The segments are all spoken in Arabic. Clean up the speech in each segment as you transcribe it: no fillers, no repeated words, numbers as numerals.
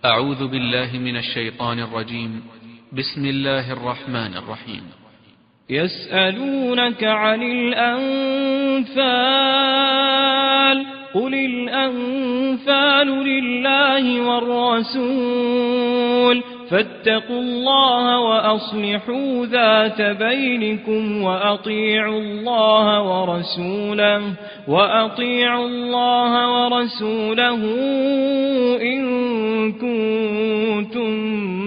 أعوذ بالله من الشيطان الرجيم. بسم الله الرحمن الرحيم. يسألونك عن الأنفال قل الأنفال لله والرسول فاتقوا الله وأصلحوا ذات بينكم وأطيعوا الله ورسوله إن كنتم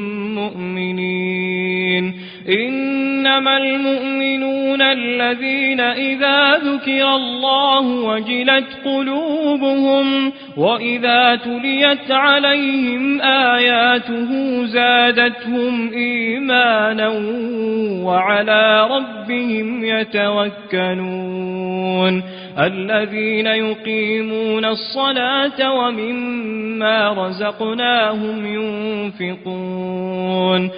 مؤمنين. إنما المؤمنون الذين إذا ذكر الله وجلت قلوبهم وإذا تليت عليهم آياته زادتهم إيمانا وعلى ربهم يتوكلون. الذين يقيمون الصلاة ومما رزقناهم ينفقون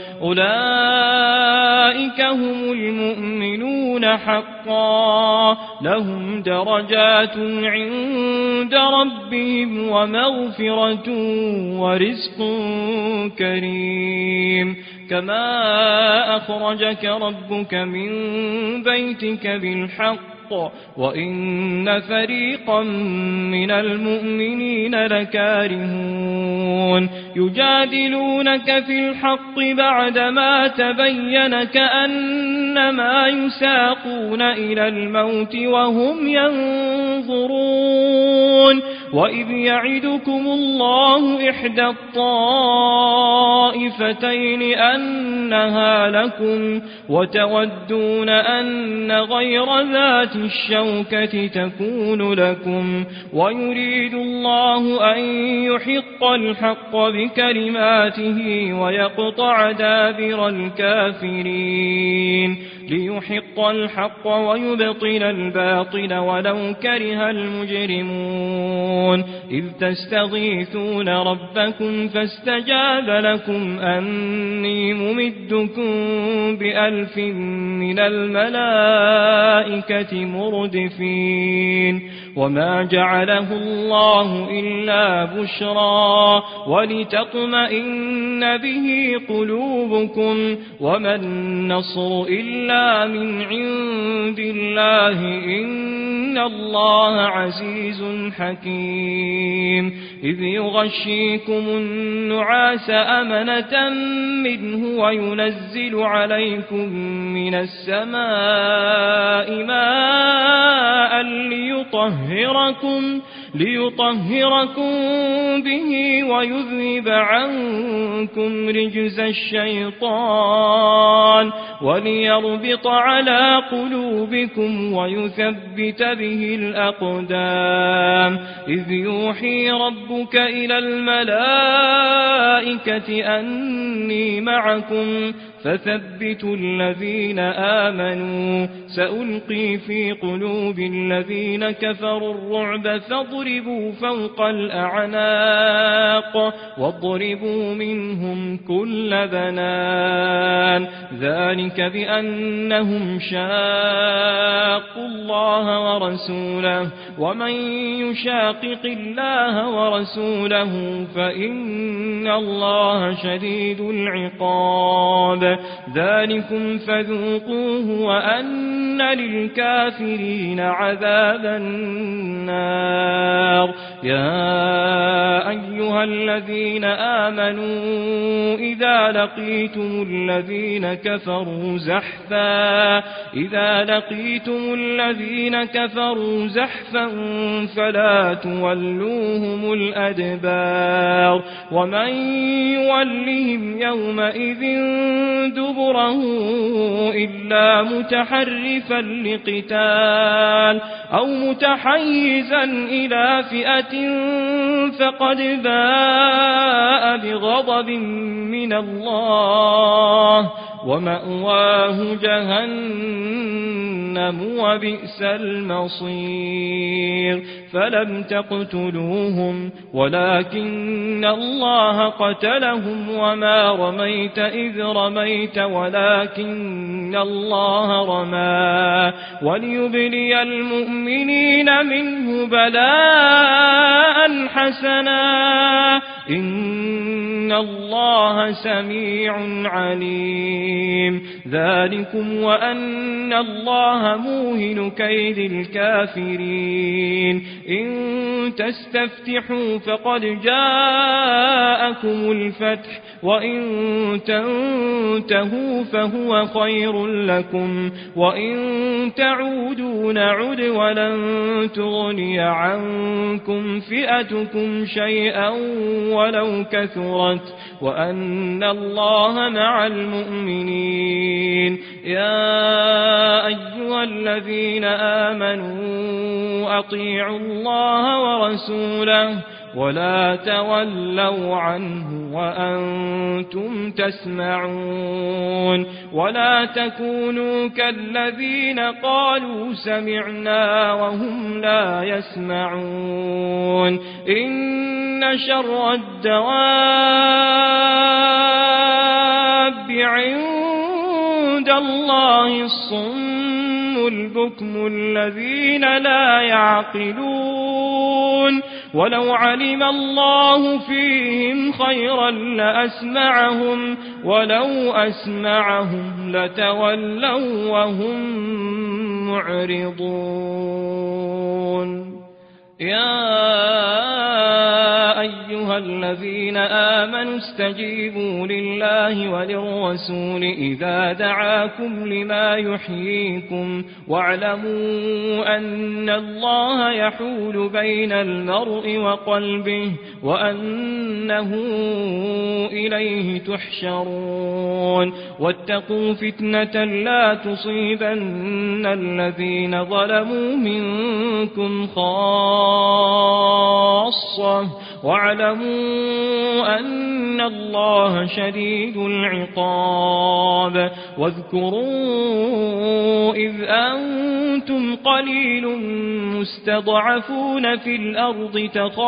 أولئك هم المؤمنون حقا لهم درجات عند ربهم ومغفرة ورزق كريم. كما أخرجك ربك من بيتك بالحق وإن فريقا من المؤمنين لكارهون. يجادلونك في الحق بعدما تبين كأنما يساقون إلى الموت وهم ينظرون. وإذ يعدكم الله إحدى الطائفتين أنها لكم وتودون أن غير ذات الشوكة تكون لكم ويريد الله أن يحق الحق بكلماته ويقطع دابر الكافرين ليحق الحق ويبطل الباطل ولو كره المجرمون. إذ تستغيثون ربكم فاستجاب لكم أني ممدكم ب1000 من الملائكة مردفين. وما جعله الله إلا بشرى ولتطمئن به قلوبكم وما النصر إلا من عند الله إن الله عزيز حكيم. إذ يغشيكم النعاس أمنة منه وينزل عليكم من السماء ماء ليطهركم به ويذهب عنكم رجز الشيطان وليربط على قلوبكم ويثبت به الأقدام. إذ يوحي ربك إلى الملائكة أني معكم فثبتوا الذين آمنوا سألقي في قلوب الذين كفروا الرعب فاضربوا فوق الأعناق واضربوا منهم كل بنان. ذلك بأنهم شاقوا الله ورسوله ومن يشاقق الله ورسوله فإن الله شديد العقاب. ذلكم فذوقوه وأن للكافرين عذاب النار. يا أيها الذين آمنوا إذا لقيتم الذين كفروا زحفا فلا تولوهم الأدبار. ومن يولهم يومئذ دبره إلا متحرفا لقتال أو متحيزا إلى فئة فقد باء بغضب من الله ومأواه جهنم وبئس المصير. فلم تقتلوهم ولكن الله قتلهم وما رميت إذ رميت ولكن الله رمى وليبلي المؤمنين منه بلاء حسنا إن إن الله سميع عليم. ذلكم وأن الله موهن كيد الكافرين. إن تستفتحوا فقد جاءكم الفتح وإن تنتهوا فهو خير لكم وإن تعودوا نعد ولن تغني عنكم فئتكم شيئا ولو كثرت وأن الله مع المؤمنين. يا أيها الذين آمنوا أطيعوا الله ورسوله ولا تولوا عنه وأنتم تسمعون. ولا تكونوا كالذين قالوا سمعنا وهم لا يسمعون. إن شر الدواب عند الله الصم البكم الذين لا يعقلون. ولو علم الله فيهم خيرا لأسمعهم ولو أسمعهم لتولوا وهم معرضون. يا أيها الذين آمنوا استجيبوا لله وللرسول إذا دعاكم لما يحييكم واعلموا أن الله يحول بين المرء وقلبه وأنه إليه تحشرون. واتقوا فتنة لا تصيبن الذين ظلموا منكم خاصة واعلموا أن الله شديد العقاب. واذكروا إذ أنتم قليل مستضعفون في الأرض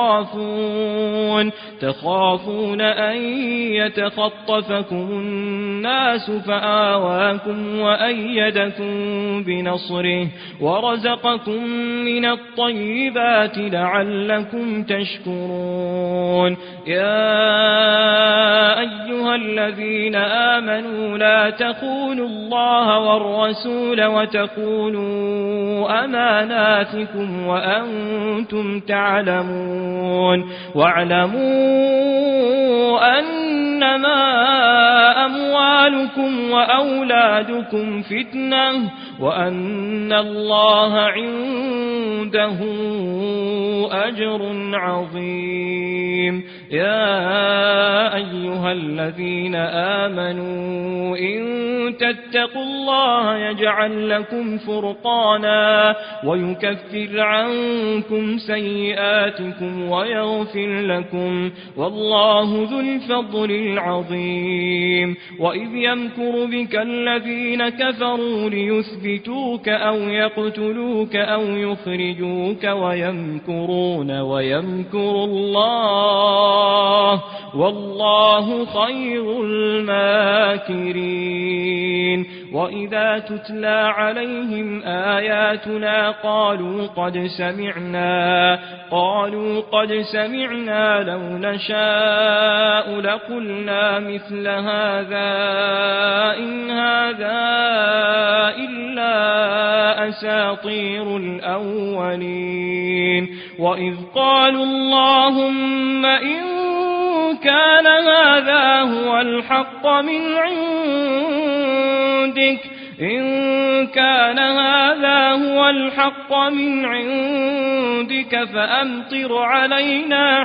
تخافون أن يتخطفكم الناس فآواكم وأيدكم بنصره ورزقكم من الطيبات لعلكم تشكرون. يا أيها الذين آمنوا لا تخونوا الله والرسول وتخونوا أماناتكم وأنتم تعلمون. واعلموا أنما أموالكم وأولادكم فتنة وأن الله عنده أجر عظيم. يا أيها الذين آمنوا إن تتقوا الله يجعل لكم فرقانا ويكفر عنكم سيئاتكم ويغفر لكم والله ذو الفضل العظيم. وإذ يمكر بك الذين كفروا ليثبتوك أو يقتلوك أو يخرجوك ويمكرون ويمكر الله والله خير الماكرين. وإذا تتلى عليهم آياتنا قالوا قد سمعنا لو نشاء لقلنا مثل هذا إن هذا إلا أساطير الأولين. وإذ قالوا اللهم إن كان هذا هو الحق من عندك فأمطر علينا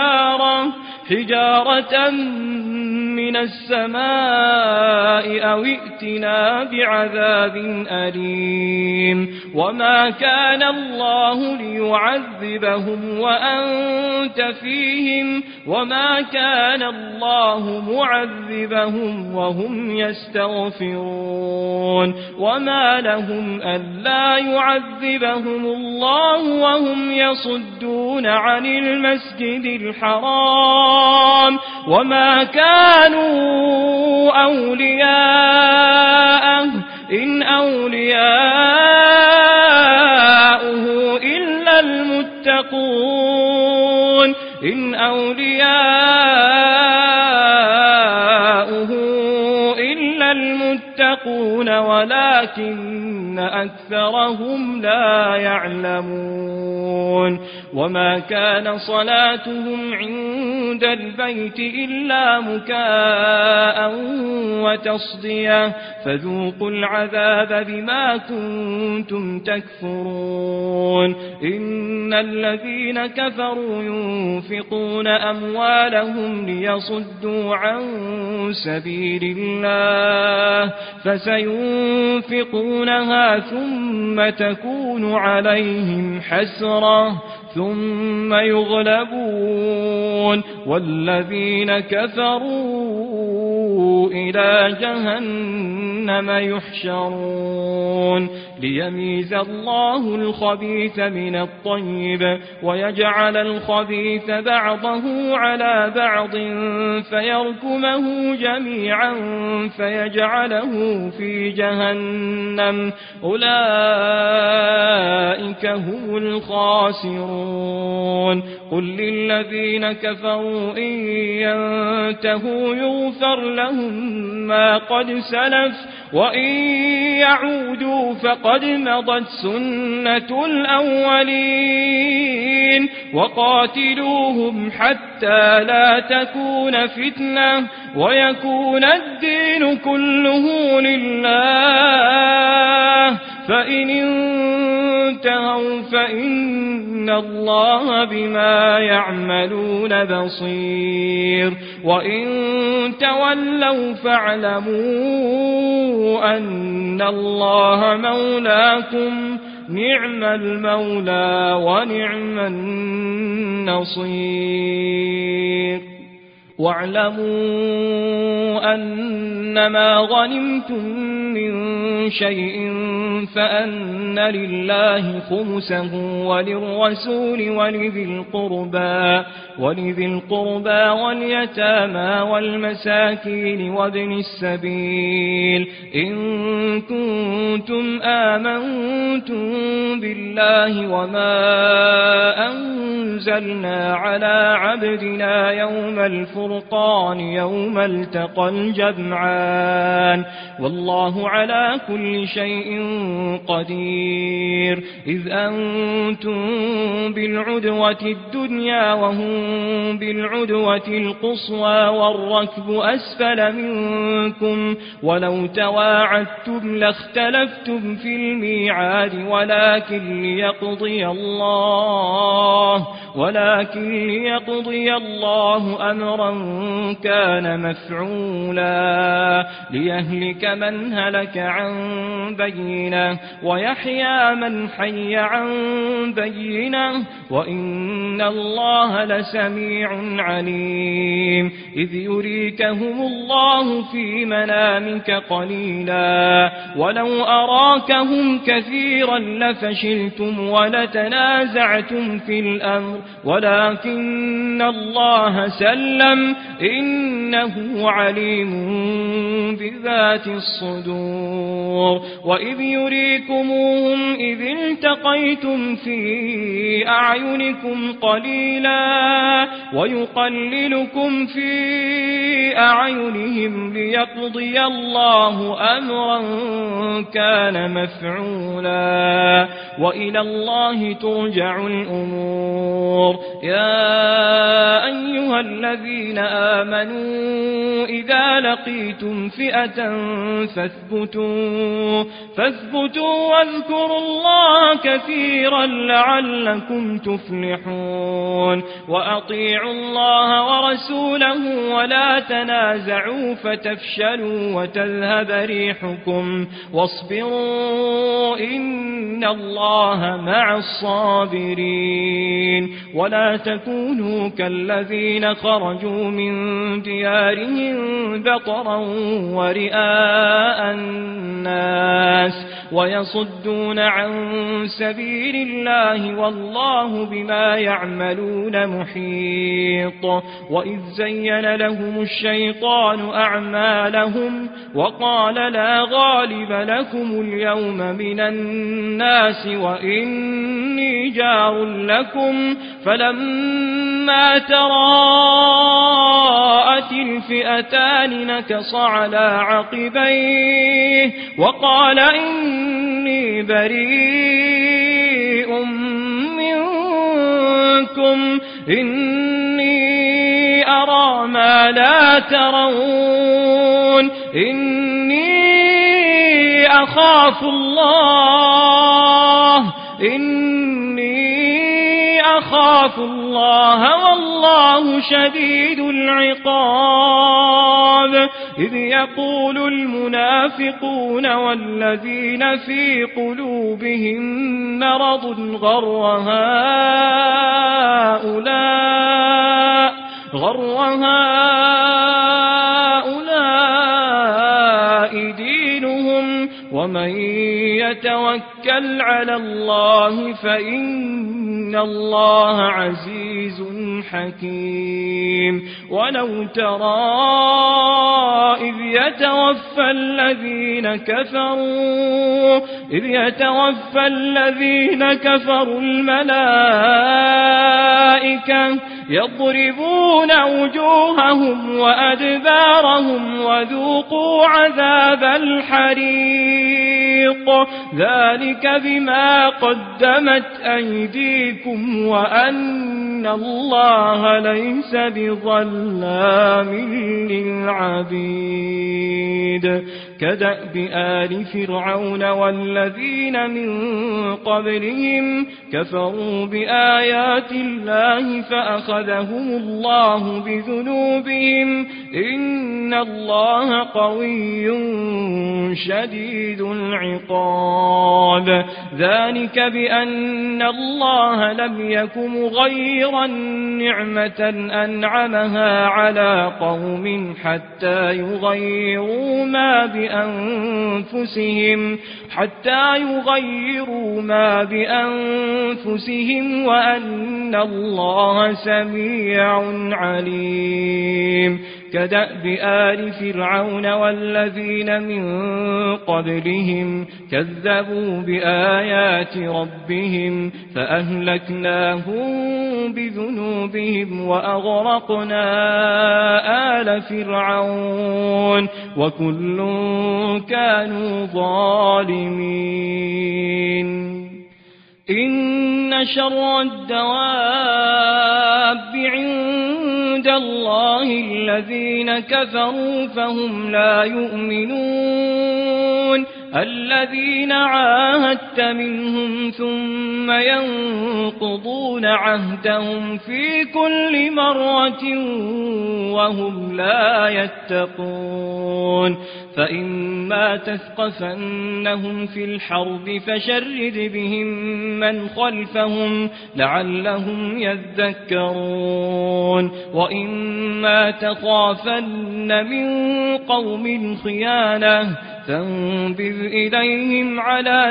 حجارة من السماء أو ائتنا بعذاب أليم. وما كان الله ليعذبهم وأنت فيهم وما كان الله معذبهم وهم يستغفرون. وما لهم ألا يعذبهم الله وهم يصدون عن المسجد الحرام وما كانوا أولياءه إن أولياؤه إلا المتقون إن أولياؤه يتقون ولكن أكثرهم لا يعلمون وما كان صلاتهم عند البيت إلا مكاء وتصدية فذوقوا العذاب بما كنتم تكفرون إن الذين كفروا ينفقون أموالهم ليصدوا عن سبيل الله فسينفقونها ثم تكون عليهم حسرة ثم يغلبون والذين كفروا إلى جهنم يحشرون ليميز الله الخبيث من الطيب ويجعل الخبيث بعضه على بعض فيركمه جميعا فيجعله في جهنم أولئك هم الخاسرون قل للذين كفروا إن ينتهوا يغفر لهم ما قد سلف وإن يعودوا فقد مضت سنة الأولين وقاتلوهم حتى لا تكون فتنة ويكون الدين كله لله فإن انتهوا فإن الله بما يعملون بصير وإن تولوا فاعلموا أن الله مولاكم نعم المولى ونعم النصير واعلموا أنما غنمتم من شيء فأن لله خمسه وللرسول ولذي القربى واليتامى والمساكين وابن السبيل إن كنتم آمنتم بالله وما أنزلنا على عبدنا يوم الفرقان يوم التقى الجمعان والله على كل شيء قدير إذ أنتم بالعدوة الدنيا وهم بالعدوة القصوى والركب أسفل منكم ولو تواعدتم لاختلفتم في الميعاد ولكن ليقضي الله أمرا كان مفعولا ليهلك من هلك عن بينه ويحيى من حي عن بينه وإن الله لسميع عليم إذ يريكهم الله في منامك قليلا ولو أراكهم كثيرا لفشلتم ولتنازعتم في الأمر ولكن الله سلم إنه عليم بذات الصدور وإذ يريكموهم إذ التقيتم في أعينكم قليلا ويقللكم في أعينهم ليقضي الله أمرا كان مفعولا وإلى الله ترجع الأمور يا أيها الذين آمنوا إذا لقيتم فئة فاثبتوا واذكروا الله كثيرا لعلكم تفلحون وأطيعوا الله ورسوله ولا تنازعوا فتفشلوا وتذهب ريحكم واصبروا إن الله مع الصابرين ولا تكونوا كالذين خرجوا من ديارهم بطرا ورئاء الناس ويصدون عن سبيل الله والله بما يعملون محيط. وإذ زين لهم الشيطان أعمالهم وقال لا غالب لكم اليوم من الناس وإني جار لكم فلما تراءت الفئتان نكص على عقبيه وقال إني بريء منكم إني أرى ما لا ترون إني أخاف الله والله شديد العقاب. إذ يقول المنافقون والذين في قلوبهم مرض غر هؤلاء دينهم ومن يتوكل على الله فإن الله عزيز حكيم. ولو ترى إذ يتوفى الذين كفروا الملائكة يضربون وجوههم وأدبارهم وذوقوا عذاب الحريق ذلك بما قدمت أيديكم وأن الله ليس بظلام للعبيد. كدأب آل فرعون والذين من قبلهم كفروا بآيات الله فأخذهم الله بذنوبهم إن الله قوي شديد العقاب. ذلك بأن الله لم يك مغيرا نعمة أنعمها على قوم حتى يغيروا ما بأنفسهم وأن الله سميع عليم. كدأب آل فرعون والذين من قبلهم كذبوا بآيات ربهم فأهلكناهم بذنوبهم وأغرقنا آل فرعون وكل كانوا ظالمين. إن شر الدواب عند الله الذين كفروا فهم لا يؤمنون الذين عاهدت منهم ثم ينقضون عهدهم في كل مرة وهم لا يتقون. فإما تثقفنهم في الحرب فشرد بهم من خلفهم لعلهم يذكرون. وإما تخافن من قوم خيانة فانبذ إليهم على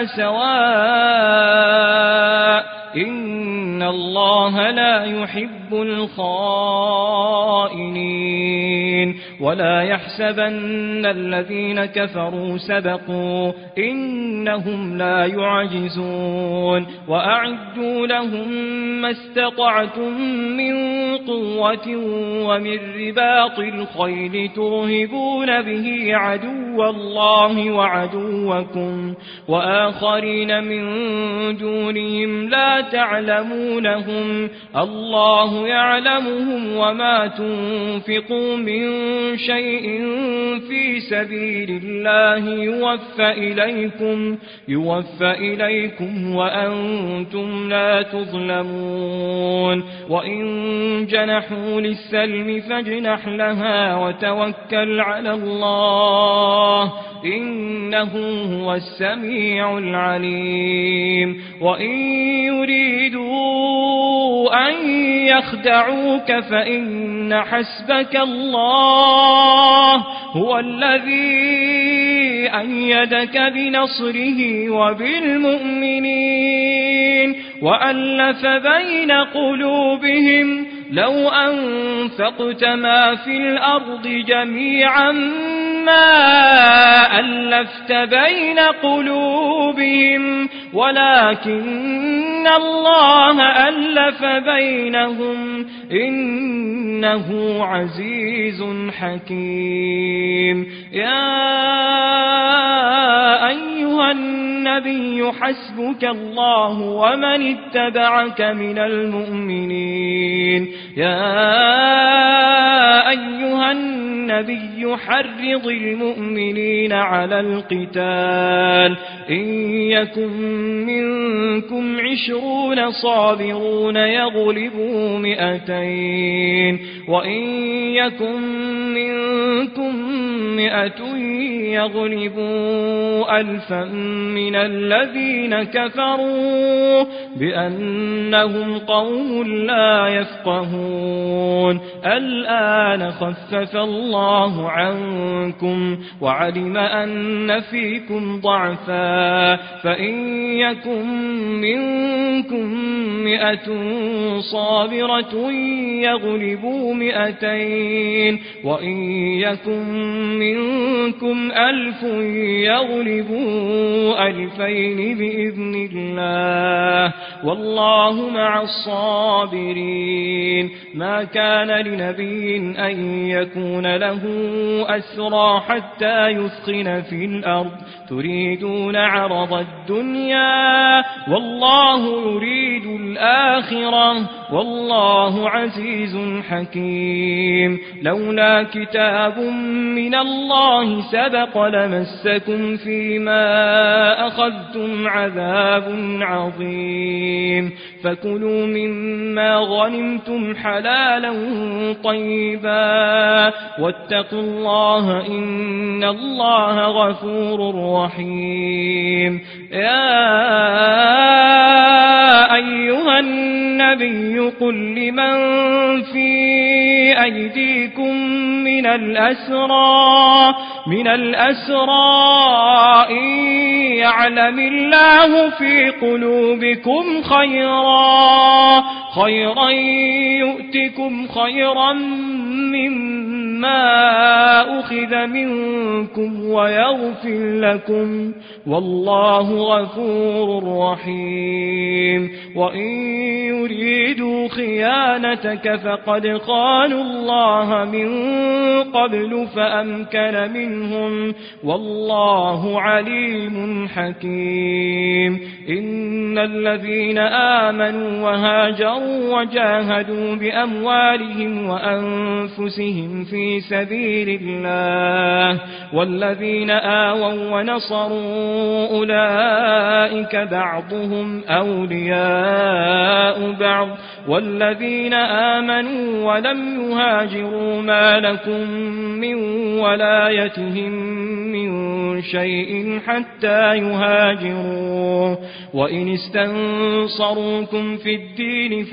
سواء إن الله لا يحب الخائنين. ولا يحسبن الذين كفروا سبقوا إنهم لا يعجزون. وأعدوا لهم ما استطعتم من قوة ومن رباط الخيل ترهبون به عدو الله وعدوكم وآخرين من دونهم لا تعلمونهم الله يعلمهم وما تنفقوا من شيء في سبيل الله يوفى إليكم وأنتم لا تظلمون. وإن جنحوا للسلم فاجنح لها وتوكل على الله إنه هو السميع العليم. وإن يريدوا أن يخدعوك فإن حسبك الله هو الذي أيدك بنصره وبالمؤمنين وألف بين قلوبهم لو أنفقت ما في الأرض جميعا ما ألفت بين قلوبهم ولكن الله ألف بينهم إنه عزيز حكيم. يا أيها النبي حسبك الله ومن اتبعك من المؤمنين. يا أيها النبي حرض المؤمنين على القتال إن يكن منكم 20 صابرون يغلبوا 200 وإن يكن منكم 100 يغلبوا 1000 من الذين كفروا بأنهم قوم لا يفقهون. الآن خفف الله عنكم وعلم أن فيكم ضعفا فإن يكن منكم 100 صابرة يغلبوا 200 وإن يكن منكم 1000 يغلبوا 2000 بإذن الله والله مع الصابرين. ما كان لنبي أن يكون له أسرى حتى يثخن في الأرض تريدون عرض الدنيا والله يريد الآخرة والله عزيز حكيم. لولا كتاب من الله سبق لمسكم فيما أخذتم عذاب عظيم فكلوا مما غنمتم حلالا طيبا واتقوا الله إن الله غفور رحيم. يا أيها النبي قل لمن في أيديكم من الأسرى إن يعلم الله في قلوبكم خيرا يؤتكم خيرا مما أخذ منكم ويغفر لكم والله غفور رحيم. وإن يريدوا خيانتك فقد خانوا الله من قبل فأمكن منهم والله عليم حكيم. إن الذين آمنوا وهاجروا وجاهدوا بأموالهم وأنفسهم في سبيل الله والذين آووا ونصروا أولئك بعضهم أولياء بعض والذين آمنوا ولم يهاجروا ما لكم من ولايتهم من شيء حتى يهاجروا وإن استنصروكم في الدين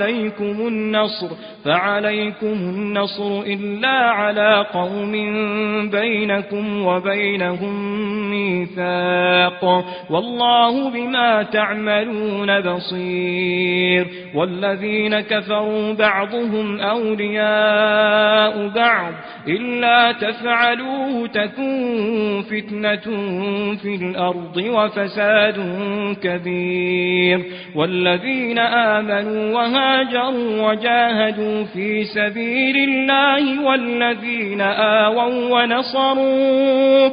فعليكم النصر إلا على قوم بينكم وبينهم ميثاق والله بما تعملون بصير. والذين كفروا بعضهم أولياء بعض إلا تفعلوه تكون فتنة في الأرض وفساد كبير. والذين آمنوا وهاجروا وجاهدوا في سبيل الله والذين آووا ونصروا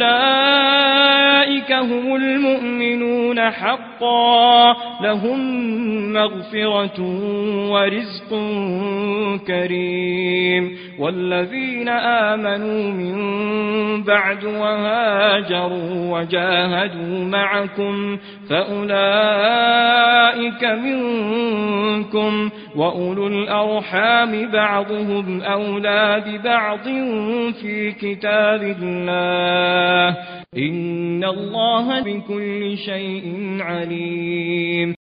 أولئك هم المؤمنون حقا لهم مغفرة ورزق كريم. والذين آمنوا من بعد وهاجروا وجاهدوا معكم فأولئك منكم وأولو الأرحام بعضهم أولى ببعض في كتاب الله إن الله بكل شيء عليم.